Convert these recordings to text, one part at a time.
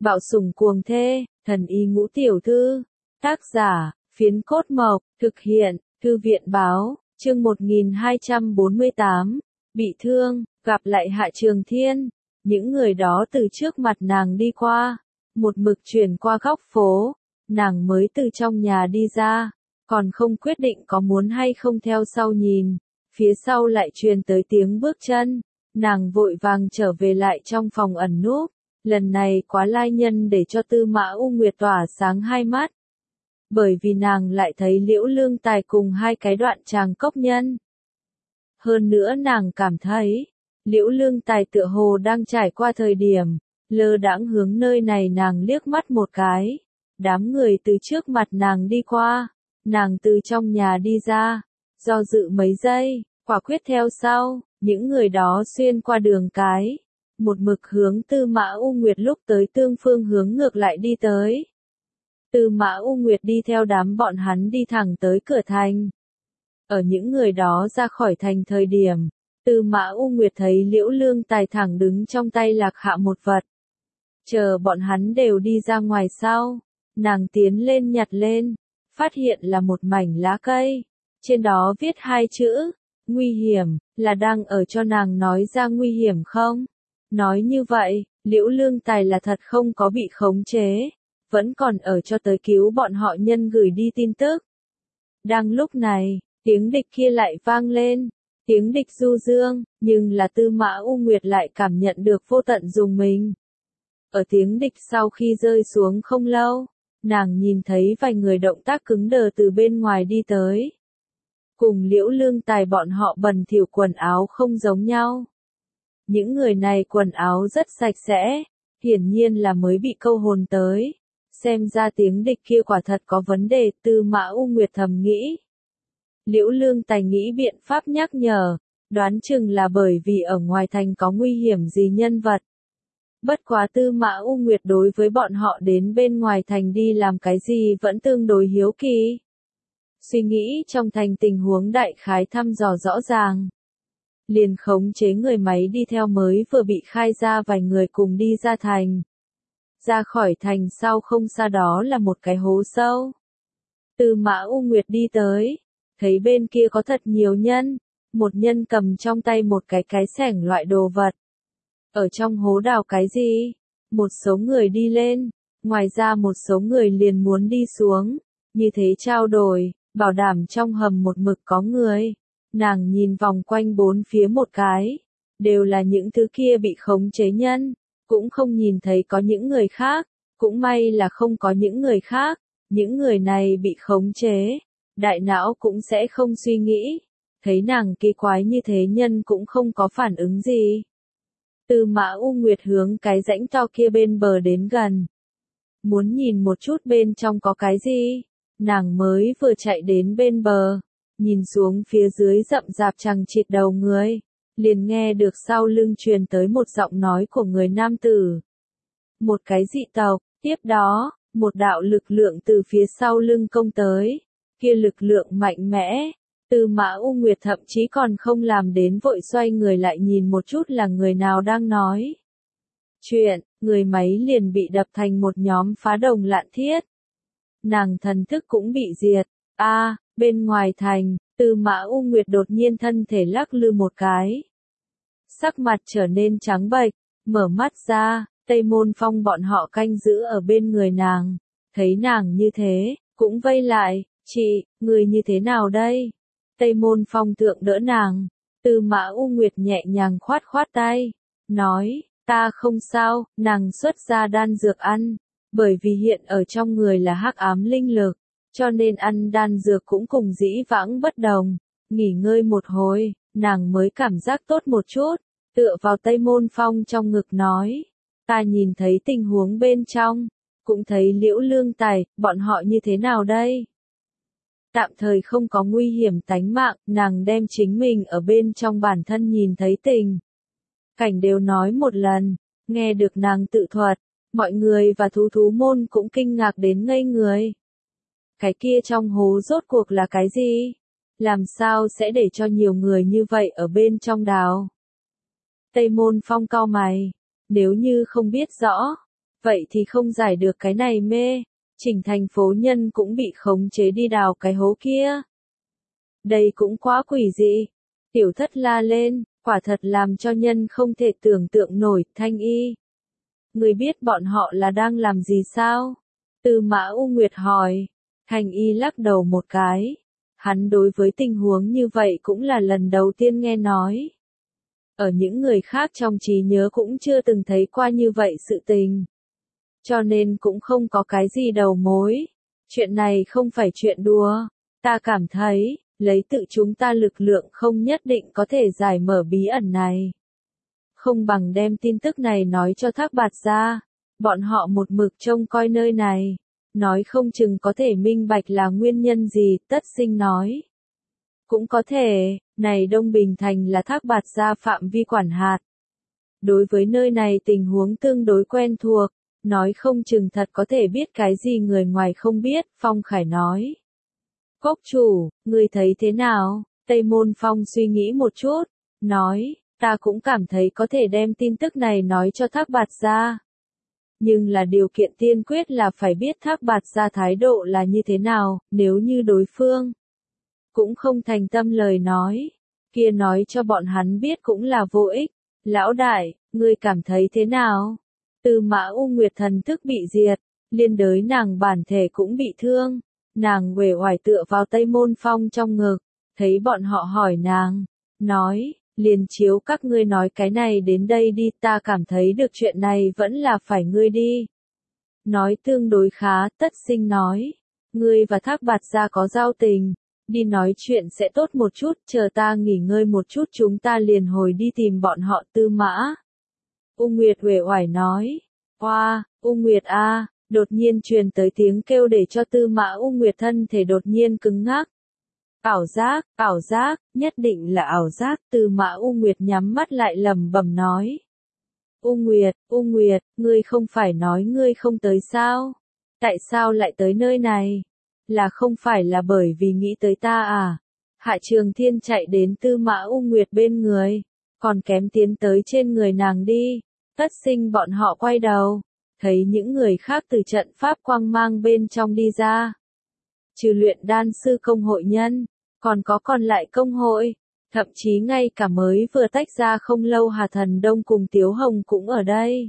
Bạo sủng cuồng thê, thần y ngũ tiểu thư. Tác giả, Phiến Cốt Mộc, thực hiện, Thư viện báo, chương 1248, bị thương, gặp lại Hạ Trường Thiên. Những người đó từ trước mặt nàng đi qua, một mực chuyển qua góc phố, nàng mới từ trong nhà đi ra, còn không quyết định có muốn hay không theo sau nhìn, phía sau lại truyền tới tiếng bước chân, nàng vội vàng trở về lại trong phòng ẩn núp, lần này quá lai nhân để cho Tư Mã U Nguyệt tỏa sáng hai mắt. Bởi vì nàng lại thấy Liễu Lương Tài cùng hai cái đoạn tràng cốc nhân. Hơn nữa nàng cảm thấy, Liễu Lương Tài tựa hồ đang trải qua thời điểm, lơ đãng hướng nơi này nàng liếc mắt một cái. Đám người từ trước mặt nàng đi qua, nàng từ trong nhà đi ra, do dự mấy giây, quả quyết theo sau, những người đó xuyên qua đường cái, một mực hướng Tư Mã U Nguyệt lúc tới tương phương hướng ngược lại đi tới. Tư Mã U Nguyệt đi theo đám bọn hắn đi thẳng tới cửa thành. Ở những người đó ra khỏi thành thời điểm, Tư Mã U Nguyệt thấy Liễu Lương Tài thẳng đứng trong tay lạc hạ một vật. Chờ bọn hắn đều đi ra ngoài sau, nàng tiến lên nhặt lên, phát hiện là một mảnh lá cây. Trên đó viết hai chữ, nguy hiểm, là đang ở cho nàng nói ra nguy hiểm không? Nói như vậy, Liễu Lương Tài là thật không có bị khống chế, vẫn còn ở cho tới cứu bọn họ nhân gửi đi tin tức. Đang lúc này, tiếng địch kia lại vang lên, tiếng địch du dương, nhưng là Tư Mã U Nguyệt lại cảm nhận được vô tận rùng mình. Ở tiếng địch sau khi rơi xuống không lâu, nàng nhìn thấy vài người động tác cứng đờ từ bên ngoài đi tới. Cùng Liễu Lương Tài bọn họ bẩn thỉu quần áo không giống nhau. Những người này quần áo rất sạch sẽ, hiển nhiên là mới bị câu hồn tới. Xem ra tiếng địch kia quả thật có vấn đề, Tư Mã U Nguyệt thầm nghĩ. Liễu Lương Tài nghĩ biện pháp nhắc nhở, đoán chừng là bởi vì ở ngoài thành có nguy hiểm gì nhân vật. Bất quá Tư Mã U Nguyệt đối với bọn họ đến bên ngoài thành đi làm cái gì vẫn tương đối hiếu kỳ. Suy nghĩ trong thành tình huống đại khái thăm dò rõ ràng. Liền khống chế người máy đi theo mới vừa bị khai ra vài người cùng đi ra thành. Ra khỏi thành sau không xa đó là một cái hố sâu. Tư Mã U Nguyệt đi tới, thấy bên kia có thật nhiều nhân, một nhân cầm trong tay một cái xẻng loại đồ vật. Ở trong hố đào cái gì? Một số người đi lên, ngoài ra một số người liền muốn đi xuống, như thế trao đổi, bảo đảm trong hầm một mực có người. Nàng nhìn vòng quanh bốn phía một cái, đều là những thứ kia bị khống chế nhân, cũng không nhìn thấy có những người khác, cũng may là không có những người khác, những người này bị khống chế, đại não cũng sẽ không suy nghĩ, thấy nàng kỳ quái như thế nhân cũng không có phản ứng gì. Tư Mã U Nguyệt hướng cái rãnh to kia bên bờ đến gần, muốn nhìn một chút bên trong có cái gì, nàng mới vừa chạy đến bên bờ. Nhìn xuống phía dưới rậm rạp chằng chịt đầu người, liền nghe được sau lưng truyền tới một giọng nói của người nam tử. Một cái dị tộc, tiếp đó, một đạo lực lượng từ phía sau lưng công tới, kia lực lượng mạnh mẽ. Tư Mã U Nguyệt thậm chí còn không làm đến vội xoay người lại nhìn một chút là người nào đang nói. Chuyện, người máy liền bị đập thành một nhóm phá đồng lạn thiết. Nàng thần thức cũng bị diệt. Bên ngoài thành, Tư Mã U Nguyệt đột nhiên thân thể lắc lư một cái. Sắc mặt trở nên trắng bệch, mở mắt ra, Tây Môn Phong bọn họ canh giữ ở bên người nàng. Thấy nàng như thế, cũng vây lại, chị, người như thế nào đây? Tây Môn Phong thượng đỡ nàng, Tư Mã U Nguyệt nhẹ nhàng khoát khoát tay, nói, ta không sao, nàng xuất ra đan dược ăn, bởi vì hiện ở trong người là hắc ám linh lực. Cho nên ăn đan dược cũng cùng dĩ vãng bất đồng, nghỉ ngơi một hồi, nàng mới cảm giác tốt một chút, tựa vào Tây Môn Phong trong ngực nói, ta nhìn thấy tình huống bên trong, cũng thấy Liễu Lương Tài, bọn họ như thế nào đây? Tạm thời không có nguy hiểm tánh mạng, nàng đem chính mình ở bên trong bản thân nhìn thấy tình cảnh đều nói một lần, nghe được nàng tự thuật, mọi người và thú môn cũng kinh ngạc đến ngây người. Cái kia trong hố rốt cuộc là cái gì? Làm sao sẽ để cho nhiều người như vậy ở bên trong đào? Tây Môn Phong cau mày, nếu như không biết rõ, Vậy thì không giải được cái này mê, chỉnh thành phố nhân cũng bị khống chế đi đào cái hố kia. Đây cũng quá quỷ dị. Tiểu thất la lên, quả thật làm cho nhân không thể tưởng tượng nổi. Thanh y, người biết bọn họ là đang làm gì sao? Tư Mã U Nguyệt hỏi. Thanh y lắc đầu một cái. Hắn đối với tình huống như vậy cũng là lần đầu tiên nghe nói. Ở những người khác trong trí nhớ cũng chưa từng thấy qua như vậy sự tình. Cho nên cũng không có cái gì đầu mối. Chuyện này không phải chuyện đùa. Ta cảm thấy, lấy tự chúng ta lực lượng không nhất định có thể giải mở bí ẩn này. Không bằng đem tin tức này nói cho Thác Bạt gia. Bọn họ một mực trông coi nơi này. Nói không chừng có thể minh bạch là nguyên nhân gì, Tất Sinh nói. Cũng có thể, này Đông Bình Thành là Thác Bạt gia phạm vi quản hạt. Đối với nơi này tình huống tương đối quen thuộc, nói không chừng thật có thể biết cái gì người ngoài không biết, Phong Khải nói. Cốc chủ, người thấy thế nào? Tây Môn Phong suy nghĩ một chút, nói, ta cũng cảm thấy có thể đem tin tức này nói cho Thác Bạt gia. Nhưng là điều kiện tiên quyết là phải biết Thác Bạt gia thái độ là như thế nào, nếu như đối phương cũng không thành tâm lời nói, kia nói cho bọn hắn biết cũng là vô ích. Lão đại, ngươi cảm thấy thế nào? Tư Mã U Nguyệt thần thức bị diệt, liên đới nàng bản thể cũng bị thương. Nàng uể oải tựa vào Tây Môn Phong trong ngực, thấy bọn họ hỏi nàng, nói, liền chiếu các ngươi nói cái này đến đây đi, ta cảm thấy được chuyện này vẫn là phải ngươi đi. Nói tương đối khá, Tất Sinh nói, ngươi và Thác Bạt gia có giao tình, đi nói chuyện sẽ tốt một chút, chờ ta nghỉ ngơi một chút chúng ta liền hồi đi tìm bọn họ. Tư Mã U Nguyệt uể oải nói, oa, U Nguyệt a. Đột nhiên truyền tới tiếng kêu để cho Tư Mã U Nguyệt thân thể đột nhiên cứng ngắc. Ảo giác, nhất định là ảo giác. Tư Mã U Nguyệt nhắm mắt lại lẩm bẩm nói. U Nguyệt, ngươi không phải nói ngươi không tới sao? Tại sao lại tới nơi này? Là không phải là bởi vì nghĩ tới ta à? Hạ Trường Thiên chạy đến Tư Mã U Nguyệt bên người, còn kém tiến tới trên người nàng đi. Tất Sinh bọn họ quay đầu, thấy những người khác từ trận pháp quang mang bên trong đi ra. Trừ luyện đan sư công hội nhân, còn có còn lại công hội, thậm chí ngay cả mới vừa tách ra không lâu Hà Thần Đông cùng Tiếu Hồng cũng ở đây.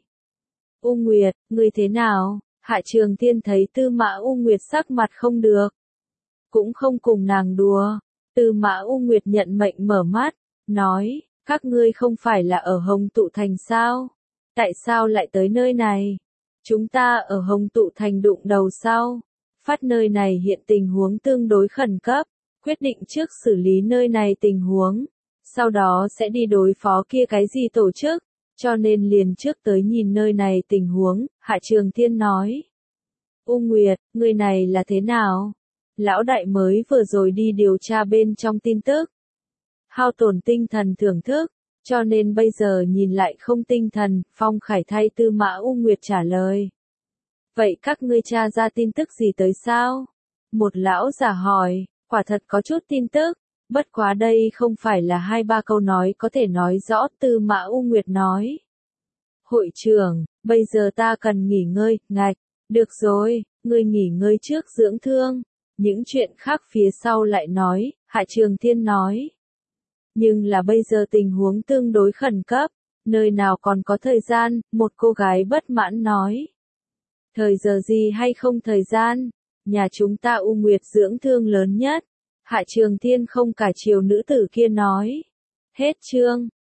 U Nguyệt, ngươi thế nào? Hạ Trường Thiên thấy Tư Mã U Nguyệt sắc mặt không được, cũng không cùng nàng đùa. Tư Mã U Nguyệt nhận mệnh mở mắt, nói, các ngươi không phải là ở Hồng Tụ Thành sao? Tại sao lại tới nơi này? Chúng ta ở Hồng Tụ Thành đụng đầu sau. Phát nơi này hiện tình huống tương đối khẩn cấp, quyết định trước xử lý nơi này tình huống, sau đó sẽ đi đối phó kia cái gì tổ chức, cho nên liền trước tới nhìn nơi này tình huống. Hạ Trường Thiên nói. U Nguyệt, người này là thế nào? Lão đại mới vừa rồi đi điều tra bên trong tin tức, hao tổn tinh thần thưởng thức, cho nên bây giờ nhìn lại không tinh thần. Phong Khải thay Tư Mã U Nguyệt trả lời. Vậy các ngươi tra ra tin tức gì tới sao? Một lão già hỏi, quả thật có chút tin tức, bất quá đây không phải là 2-3 câu nói có thể nói rõ. Tư Mã U Nguyệt nói. Hội trưởng, bây giờ ta cần nghỉ ngơi. Ngạch, được rồi, ngươi nghỉ ngơi trước dưỡng thương, những chuyện khác phía sau lại nói. Hạ Trường Thiên nói. Nhưng là bây giờ tình huống tương đối khẩn cấp, nơi nào còn có thời gian? Một cô gái bất mãn nói. Thời giờ gì hay không thời gian? Nhà chúng ta U Nguyệt dưỡng thương lớn nhất. Hạ Trường Thiên không cả chiều nữ tử kia nói. Hết chương.